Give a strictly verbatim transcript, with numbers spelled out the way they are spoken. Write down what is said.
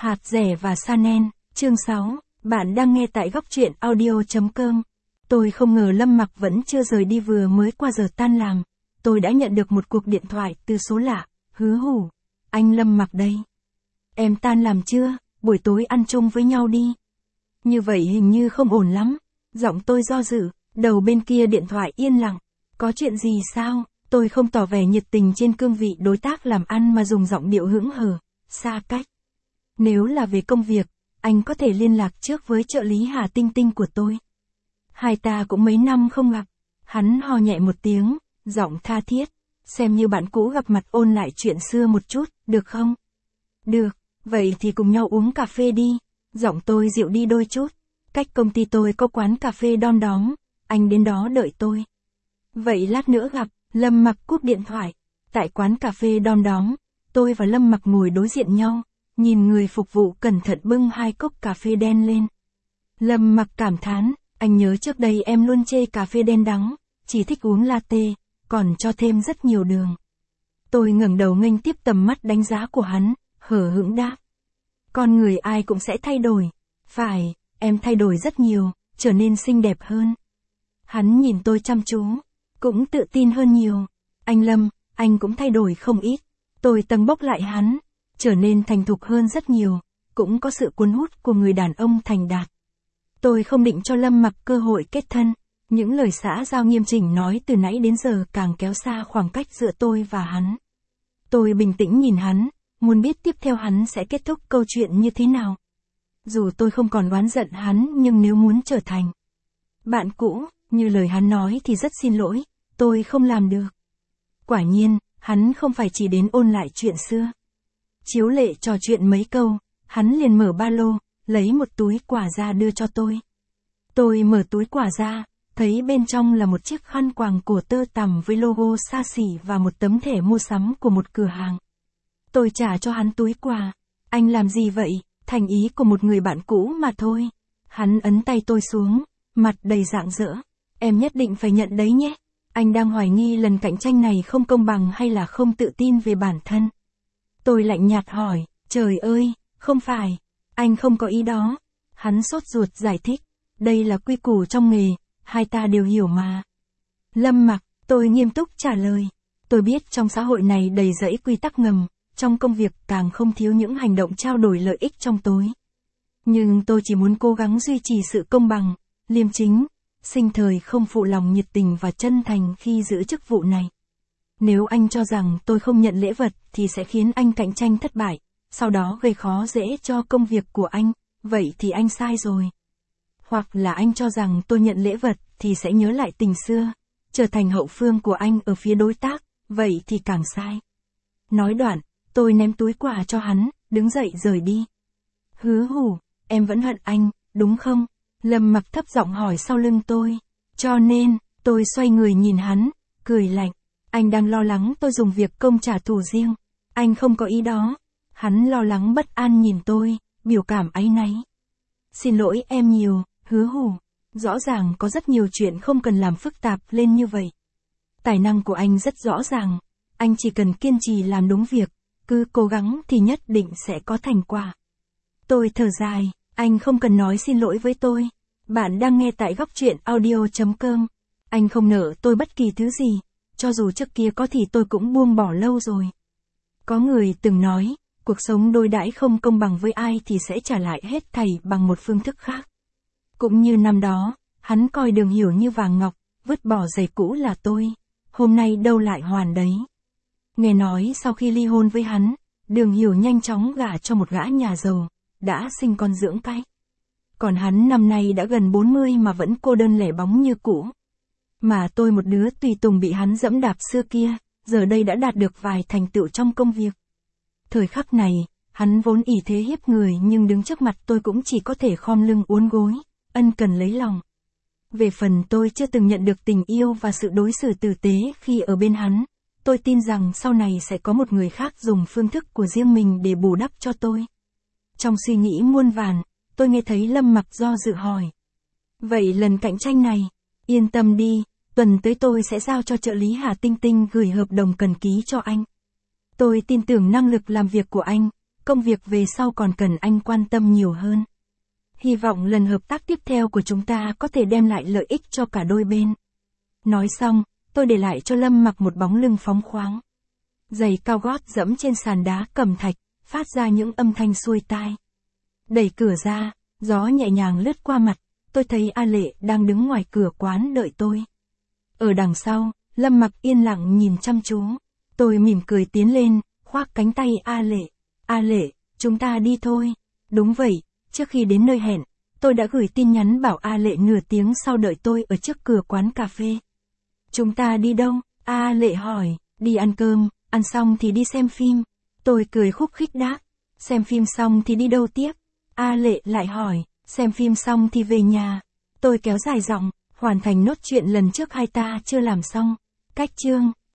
Hạt rẻ và sa nen, chương sáu, bạn đang nghe tại góc truyện audio chấm com. Tôi không ngờ Lâm Mặc vẫn chưa rời đi, vừa mới qua giờ tan làm. Tôi đã nhận được một cuộc điện thoại từ số lạ. Hứa hủ, anh Lâm Mặc đây. Em tan làm chưa, buổi tối ăn chung với nhau đi. Như vậy hình như không ổn lắm. Giọng tôi do dự, đầu bên kia điện thoại yên lặng. Có chuyện gì sao? Tôi không tỏ vẻ nhiệt tình trên cương vị đối tác làm ăn mà dùng giọng điệu hững hờ, xa cách. Nếu là về công việc, anh có thể liên lạc trước với trợ lý Hà Tinh Tinh của tôi. Hai ta cũng mấy năm không gặp. Hắn ho nhẹ một tiếng, giọng tha thiết. Xem như bạn cũ gặp mặt ôn lại chuyện xưa một chút, được không? Được, vậy thì cùng nhau uống cà phê đi. Giọng tôi dịu đi đôi chút. Cách công ty tôi có quán cà phê Đon Đóm, anh đến đó đợi tôi. Vậy lát nữa gặp. Lâm Mặc cúp điện thoại. Tại quán cà phê Đon Đóm, tôi và Lâm Mặc ngồi đối diện nhau, nhìn người phục vụ cẩn thận bưng hai cốc cà phê đen lên. Lâm Mặc cảm thán, anh nhớ trước đây em luôn chê cà phê đen đắng, chỉ thích uống latte, còn cho thêm rất nhiều đường. Tôi ngẩng đầu nghênh tiếp tầm mắt đánh giá của hắn, hờ hững đáp. Con người ai cũng sẽ thay đổi. Phải, em thay đổi rất nhiều, trở nên xinh đẹp hơn. Hắn nhìn tôi chăm chú. Cũng tự tin hơn nhiều. Anh Lâm, anh cũng thay đổi không ít. Tôi tầng bốc lại hắn, trở nên thành thục hơn rất nhiều, cũng có sự cuốn hút của người đàn ông thành đạt. Tôi không định cho Lâm Mặc cơ hội kết thân, những lời xã giao nghiêm chỉnh nói từ nãy đến giờ càng kéo xa khoảng cách giữa tôi và hắn. Tôi bình tĩnh nhìn hắn, muốn biết tiếp theo hắn sẽ kết thúc câu chuyện như thế nào. Dù tôi không còn oán giận hắn, nhưng nếu muốn trở thành bạn cũ, như lời hắn nói thì rất xin lỗi, tôi không làm được. Quả nhiên, hắn không phải chỉ đến ôn lại chuyện xưa. Chiếu lệ trò chuyện mấy câu, hắn liền mở ba lô, lấy một túi quà ra đưa cho tôi. Tôi mở túi quà ra, thấy bên trong là một chiếc khăn quàng cổ tơ tằm với logo xa xỉ và một tấm thẻ mua sắm của một cửa hàng. Tôi trả cho hắn túi quà. Anh làm gì vậy? Thành ý của một người bạn cũ mà thôi. Hắn ấn tay tôi xuống, mặt đầy rạng rỡ. Em nhất định phải nhận đấy nhé. Anh đang hoài nghi lần cạnh tranh này không công bằng hay là không tự tin về bản thân? Tôi lạnh nhạt hỏi, trời ơi, không phải. Anh không có ý đó. Hắn sốt ruột giải thích. Đây là quy củ trong nghề, hai ta đều hiểu mà. Lâm Mặc, tôi nghiêm túc trả lời. Tôi biết trong xã hội này đầy rẫy quy tắc ngầm, trong công việc càng không thiếu những hành động trao đổi lợi ích trong tối. Nhưng tôi chỉ muốn cố gắng duy trì sự công bằng, liêm chính, sinh thời không phụ lòng nhiệt tình và chân thành khi giữ chức vụ này. Nếu anh cho rằng tôi không nhận lễ vật thì sẽ khiến anh cạnh tranh thất bại, sau đó gây khó dễ cho công việc của anh, vậy thì anh sai rồi. Hoặc là anh cho rằng tôi nhận lễ vật thì sẽ nhớ lại tình xưa, trở thành hậu phương của anh ở phía đối tác, vậy thì càng sai. Nói đoạn, tôi ném túi quà cho hắn, đứng dậy rời đi. Hứa hủ, em vẫn hận anh, đúng không? Lâm Mặc thấp giọng hỏi sau lưng tôi. Cho nên, tôi xoay người nhìn hắn, cười lạnh. Anh đang lo lắng tôi dùng việc công trả thù riêng. Anh không có ý đó. Hắn lo lắng bất an nhìn tôi, biểu cảm áy náy. Xin lỗi em nhiều, hứa hủ. Rõ ràng có rất nhiều chuyện không cần làm phức tạp lên như vậy. Tài năng của anh rất rõ ràng. Anh chỉ cần kiên trì làm đúng việc, cứ cố gắng thì nhất định sẽ có thành quả. Tôi thở dài, anh không cần nói xin lỗi với tôi. Bạn đang nghe tại góc truyện audio chấm com. Anh không nợ tôi bất kỳ thứ gì, cho dù trước kia có thì tôi cũng buông bỏ lâu rồi. Có người từng nói, cuộc sống đối đãi không công bằng với ai thì sẽ trả lại hết thảy bằng một phương thức khác. Cũng như năm đó, hắn coi Đường Hiểu như vàng ngọc, vứt bỏ giày cũ là tôi. Hôm nay đâu lại hoàn đấy. Nghe nói sau khi ly hôn với hắn, Đường Hiểu nhanh chóng gả cho một gã nhà giàu, đã sinh con dưỡng cái. Còn hắn năm nay đã gần bốn mươi mà vẫn cô đơn lẻ bóng như cũ. Mà tôi một đứa tùy tùng bị hắn dẫm đạp xưa kia, giờ đây đã đạt được vài thành tựu trong công việc. Thời khắc này, hắn vốn ỷ thế hiếp người nhưng đứng trước mặt tôi cũng chỉ có thể khom lưng uốn gối, ân cần lấy lòng. Về phần tôi chưa từng nhận được tình yêu và sự đối xử tử tế khi ở bên hắn, tôi tin rằng sau này sẽ có một người khác dùng phương thức của riêng mình để bù đắp cho tôi. Trong suy nghĩ muôn vàn, tôi nghe thấy Lâm Mặc do dự hỏi. Vậy lần cạnh tranh này, yên tâm đi, tuần tới tôi sẽ giao cho trợ lý Hà Tinh Tinh gửi hợp đồng cần ký cho anh. Tôi tin tưởng năng lực làm việc của anh, công việc về sau còn cần anh quan tâm nhiều hơn. Hy vọng lần hợp tác tiếp theo của chúng ta có thể đem lại lợi ích cho cả đôi bên. Nói xong, tôi để lại cho Lâm Mặc một bóng lưng phóng khoáng. Giày cao gót dẫm trên sàn đá cẩm thạch, phát ra những âm thanh xuôi tai. Đẩy cửa ra, gió nhẹ nhàng lướt qua mặt, tôi thấy A Lệ đang đứng ngoài cửa quán đợi tôi. Ở đằng sau, Lâm Mặc yên lặng nhìn chăm chú. Tôi mỉm cười tiến lên, khoác cánh tay A Lệ. A Lệ, chúng ta đi thôi. Đúng vậy, trước khi đến nơi hẹn, tôi đã gửi tin nhắn bảo A Lệ nửa tiếng sau đợi tôi ở trước cửa quán cà phê. Chúng ta đi đâu? A Lệ hỏi. Đi ăn cơm, ăn xong thì đi xem phim. Tôi cười khúc khích đáp. Xem phim xong thì đi đâu tiếp? A Lệ lại hỏi. Xem phim xong thì về nhà. Tôi kéo dài giọng, hoàn thành nốt chuyện lần trước hai ta chưa làm xong. Cách chương